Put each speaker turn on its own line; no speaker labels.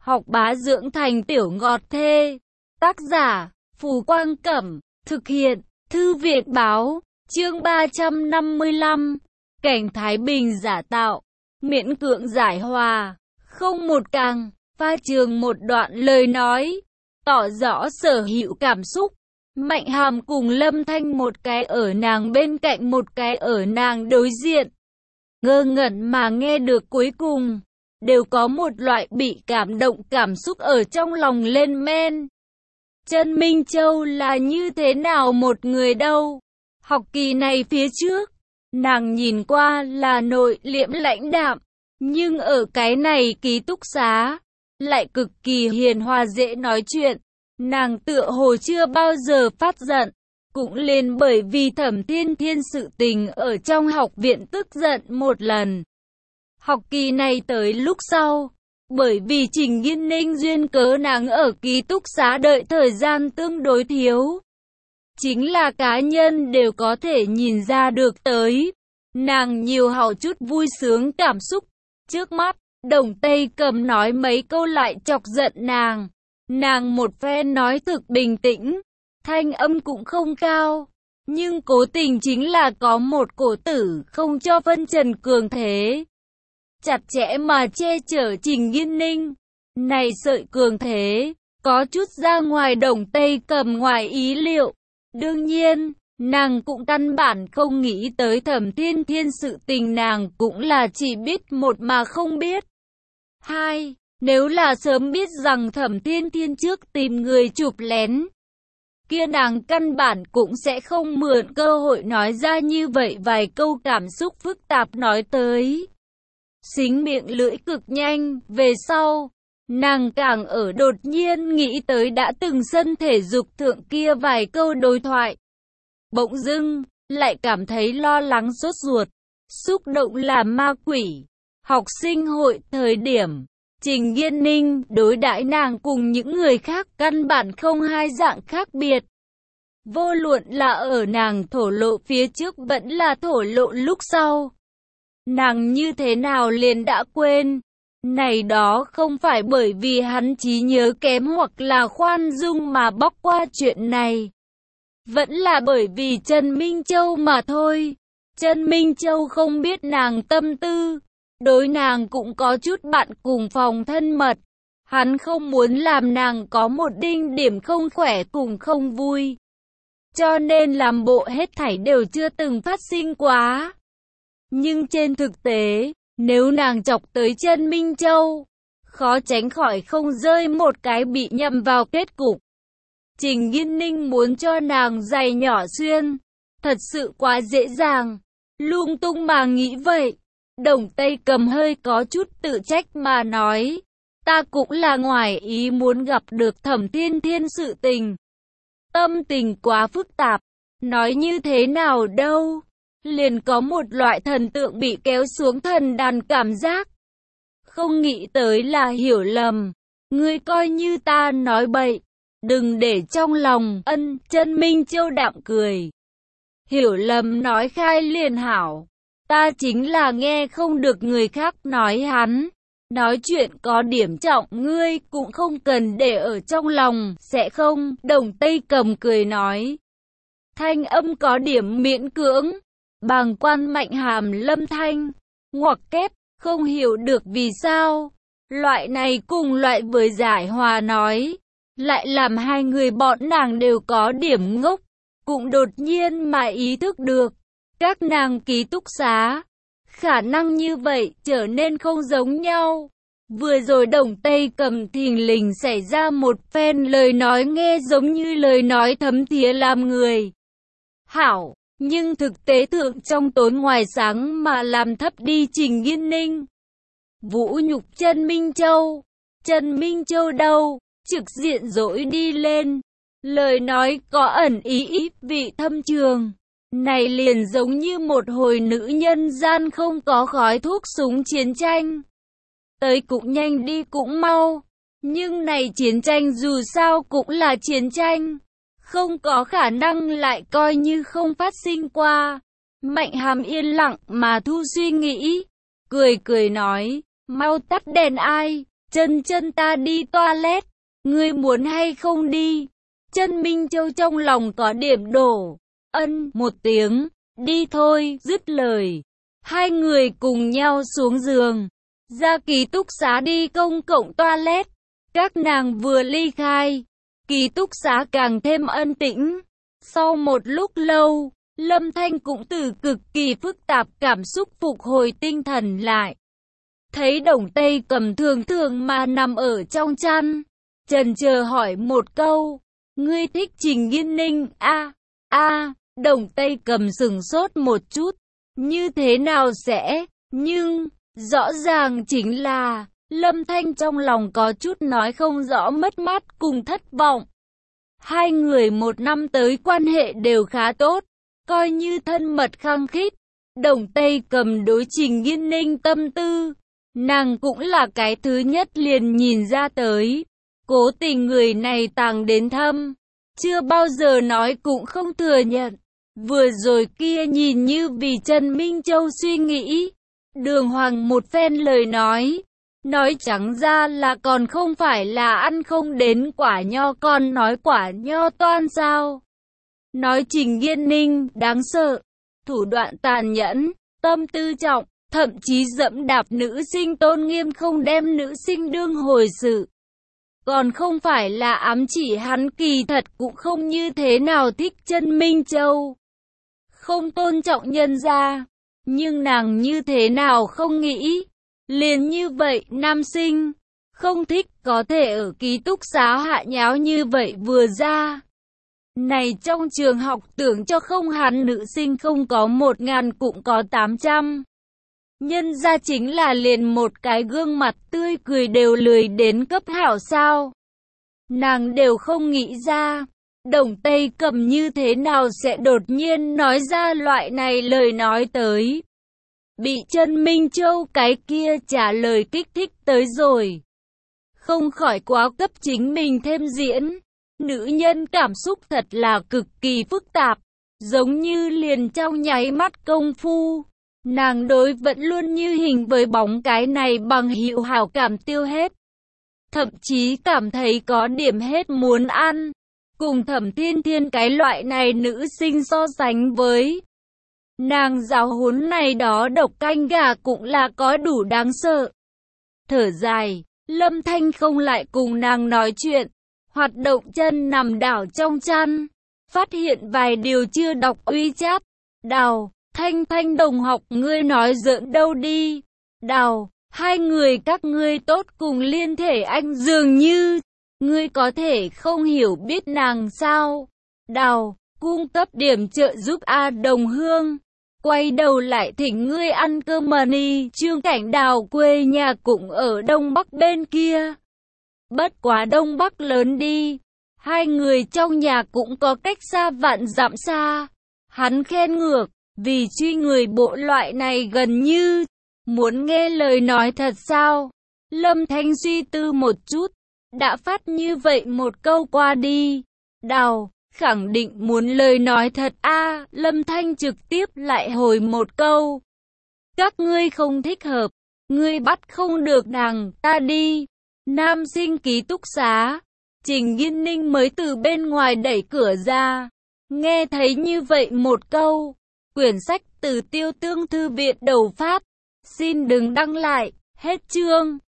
học bá dưỡng thành tiểu ngọt thê. Tác giả, Phù Quang Cẩm, thực hiện, Thư viện Báo, chương 355, cảnh Thái Bình giả tạo, miễn cưỡng giải hòa, không một càng, pha trường một đoạn lời nói, tỏ rõ sở hữu cảm xúc. Mạnh Hàm cùng Lâm Thanh một cái ở nàng bên cạnh một cái ở nàng đối diện. Ngơ ngẩn mà nghe được cuối cùng, đều có một loại bị cảm động cảm xúc ở trong lòng lên men. Trần Minh Châu là như thế nào một người đâu? Học kỳ này phía trước, nàng nhìn qua là nội liễm lãnh đạm, nhưng ở cái này ký túc xá, lại cực kỳ hiền hòa dễ nói chuyện. Nàng tựa hồ chưa bao giờ phát giận, cũng liền bởi vì Thẩm Thiên Thiên sự tình ở trong học viện tức giận một lần. Học kỳ này tới lúc sau, bởi vì Trình Nghiên Ninh duyên cớ nàng ở ký túc xá đợi thời gian tương đối thiếu. Chính là cá nhân đều có thể nhìn ra được tới, nàng nhiều hào chút vui sướng cảm xúc. Trước mắt, Đồng Tây Cầm nói mấy câu lại chọc giận nàng. Nàng một phen nói thực bình tĩnh, thanh âm cũng không cao, nhưng cố tình chính là có một cổ tử không cho phân trần cường thế. Chặt chẽ mà che chở Trình Nghiên Ninh. Này sợi cường thế, có chút ra ngoài Đồng Tây Cầm ngoài ý liệu. Đương nhiên, nàng cũng căn bản không nghĩ tới Thẩm Thiên Thiên sự tình, nàng cũng là chỉ biết một mà không biết hai. Nếu là sớm biết rằng Thẩm Thiên Thiên trước tìm người chụp lén, kia nàng căn bản cũng sẽ không mượn cơ hội nói ra như vậy vài câu cảm xúc phức tạp nói tới. Xính miệng lưỡi cực nhanh, về sau, nàng càng ở đột nhiên nghĩ tới đã từng sân thể dục thượng kia vài câu đối thoại. Bỗng dưng, lại cảm thấy lo lắng sốt ruột, xúc động là ma quỷ. Học sinh hội thời điểm, Trình Nghiên Ninh đối đãi nàng cùng những người khác căn bản không hai dạng khác biệt. Vô luận là ở nàng thổ lộ phía trước vẫn là thổ lộ lúc sau. Nàng như thế nào liền đã quên. Này đó không phải bởi vì hắn trí nhớ kém hoặc là khoan dung mà bóc qua chuyện này. Vẫn là bởi vì Trần Minh Châu mà thôi. Trần Minh Châu không biết nàng tâm tư. Đối nàng cũng có chút bạn cùng phòng thân mật. Hắn không muốn làm nàng có một đinh điểm không khỏe cùng không vui. Cho nên làm bộ hết thảy đều chưa từng phát sinh quá. Nhưng trên thực tế, nếu nàng chọc tới Trần Minh Châu, khó tránh khỏi không rơi một cái bị nhầm vào kết cục. Trình Nghiên Ninh muốn cho nàng giày nhỏ xuyên, thật sự quá dễ dàng, lung tung mà nghĩ vậy. Đồng Tây Cầm hơi có chút tự trách mà nói, ta cũng là ngoài ý muốn gặp được Thẩm Thiên Thiên sự tình. Tâm tình quá phức tạp, nói như thế nào đâu, liền có một loại thần tượng bị kéo xuống thần đàn cảm giác. Không nghĩ tới là hiểu lầm, ngươi coi như ta nói bậy, đừng để trong lòng. Trần Minh Châu đạm cười. Hiểu lầm nói khai liền hảo. Ta chính là nghe không được người khác nói hắn. Nói chuyện có điểm trọng, ngươi cũng không cần để ở trong lòng, sẽ không? Đồng Tây Cầm cười nói. Thanh âm có điểm miễn cưỡng. Bàng quan Mạnh Hàm Lâm Thanh, ngoặc kép, không hiểu được vì sao. Loại này cùng loại với giải hòa nói, lại làm hai người bọn nàng đều có điểm ngốc. Cũng đột nhiên mà ý thức được, các nàng ký túc xá, khả năng như vậy trở nên không giống nhau. Vừa rồi Đồng Tây Cầm thình lình xảy ra một phen lời nói nghe giống như lời nói thấm thía làm người hảo, nhưng thực tế thượng trong tốn ngoài sáng mà làm thấp đi Trình Nghiên Ninh. Vũ nhục Trần Minh Châu. Trần Minh Châu đâu, trực diện dỗi đi lên. Lời nói có ẩn ý vị thâm trường. Này liền giống như một hồi nữ nhân gian không có khói thuốc súng chiến tranh. Tới cũng nhanh đi cũng mau. Nhưng này chiến tranh dù sao cũng là chiến tranh. Không có khả năng lại coi như không phát sinh qua. Mạnh Hàm yên lặng mà thu suy nghĩ. Cười cười nói, mau tắt đèn ai. Chân ta đi toilet, ngươi muốn hay không đi? Chân Minh Châu trong lòng có điểm đổ. Ân một tiếng, đi thôi, dứt lời. Hai người cùng nhau xuống giường, ra ký túc xá đi công cộng toilet. Các nàng vừa ly khai, ký túc xá càng thêm ân tĩnh. Sau một lúc lâu, Lâm Thanh cũng từ cực kỳ phức tạp cảm xúc phục hồi tinh thần lại. Thấy Đồng Tây Cầm thường thường mà nằm ở trong chăn, chần chờ hỏi một câu, ngươi thích Trình Nghiên Ninh Đồng Tây Cầm sửng sốt một chút, như thế nào sẽ, nhưng, rõ ràng chính là, Lâm Thanh trong lòng có chút nói không rõ mất mát cùng thất vọng. Hai người một năm tới quan hệ đều khá tốt, coi như thân mật khăng khít. Đồng Tây Cầm đối Trình Nghiên Ninh tâm tư, nàng cũng là cái thứ nhất liền nhìn ra tới. Cố tình người này tàng đến thâm, chưa bao giờ nói cũng không thừa nhận. Vừa rồi kia nhìn như vì Trần Minh Châu suy nghĩ, đường hoàng một phen lời nói trắng ra là còn không phải là ăn không đến quả nho con nói quả nho toan sao. Nói Trình Nghiên Ninh đáng sợ, thủ đoạn tàn nhẫn, tâm tư trọng, thậm chí dẫm đạp nữ sinh tôn nghiêm không đem nữ sinh đương hồi sự. Còn không phải là ám chỉ hắn kỳ thật cũng không như thế nào thích Trần Minh Châu. Không tôn trọng nhân gia, nhưng nàng như thế nào không nghĩ. Liền như vậy nam sinh, không thích có thể ở ký túc xá hạ nháo như vậy vừa ra. Này trong trường học tưởng cho không hắn nữ sinh không có 1000 cũng có 800. Nhân ra chính là liền một cái gương mặt tươi cười đều lười đến cấp hảo sao. Nàng đều không nghĩ ra, Đồng Tây Cầm như thế nào sẽ đột nhiên nói ra loại này lời nói tới. Bị Trần Minh Châu cái kia trả lời kích thích tới rồi. Không khỏi quá cấp chính mình thêm diễn. Nữ nhân cảm xúc thật là cực kỳ phức tạp, giống như liền trong nháy mắt công phu. Nàng đối vẫn luôn như hình với bóng cái này bằng hữu hảo cảm tiêu hết. Thậm chí cảm thấy có điểm hết muốn ăn. Cùng Thẩm Thiên Thiên cái loại này nữ sinh so sánh với nàng giáo huấn này đó độc canh gà cũng là có đủ đáng sợ. Thở dài, Lâm Thanh không lại cùng nàng nói chuyện, hoạt động chân nằm đảo trong chăn, phát hiện vài điều chưa đọc WeChat. Đào, Thanh đồng học ngươi nói giỡn đâu đi. Đào, hai người các ngươi tốt cùng liên thể anh dường như, ngươi có thể không hiểu biết nàng sao. Đào, cung cấp điểm trợ giúp Đồng Hương. Quay đầu lại thỉnh ngươi ăn cơm money. Trương Cảnh Đào quê nhà cũng ở Đông Bắc bên kia. Bất quá Đông Bắc lớn đi. Hai người trong nhà cũng có cách xa vạn dặm xa. Hắn khen ngược, vì truy người bộ loại này gần như muốn nghe lời nói thật sao. Lâm Thanh suy tư một chút, đã phát như vậy một câu qua đi. Đào, khẳng định muốn lời nói thật Lâm Thanh trực tiếp lại hồi một câu. Các ngươi không thích hợp, ngươi bắt không được nàng, ta đi. Nam sinh ký túc xá, Trình Nghiên Ninh mới từ bên ngoài đẩy cửa ra. Nghe thấy như vậy một câu, quyển sách từ Tiêu Tương Thư viện đầu phát. Xin đừng đăng lại, hết chương.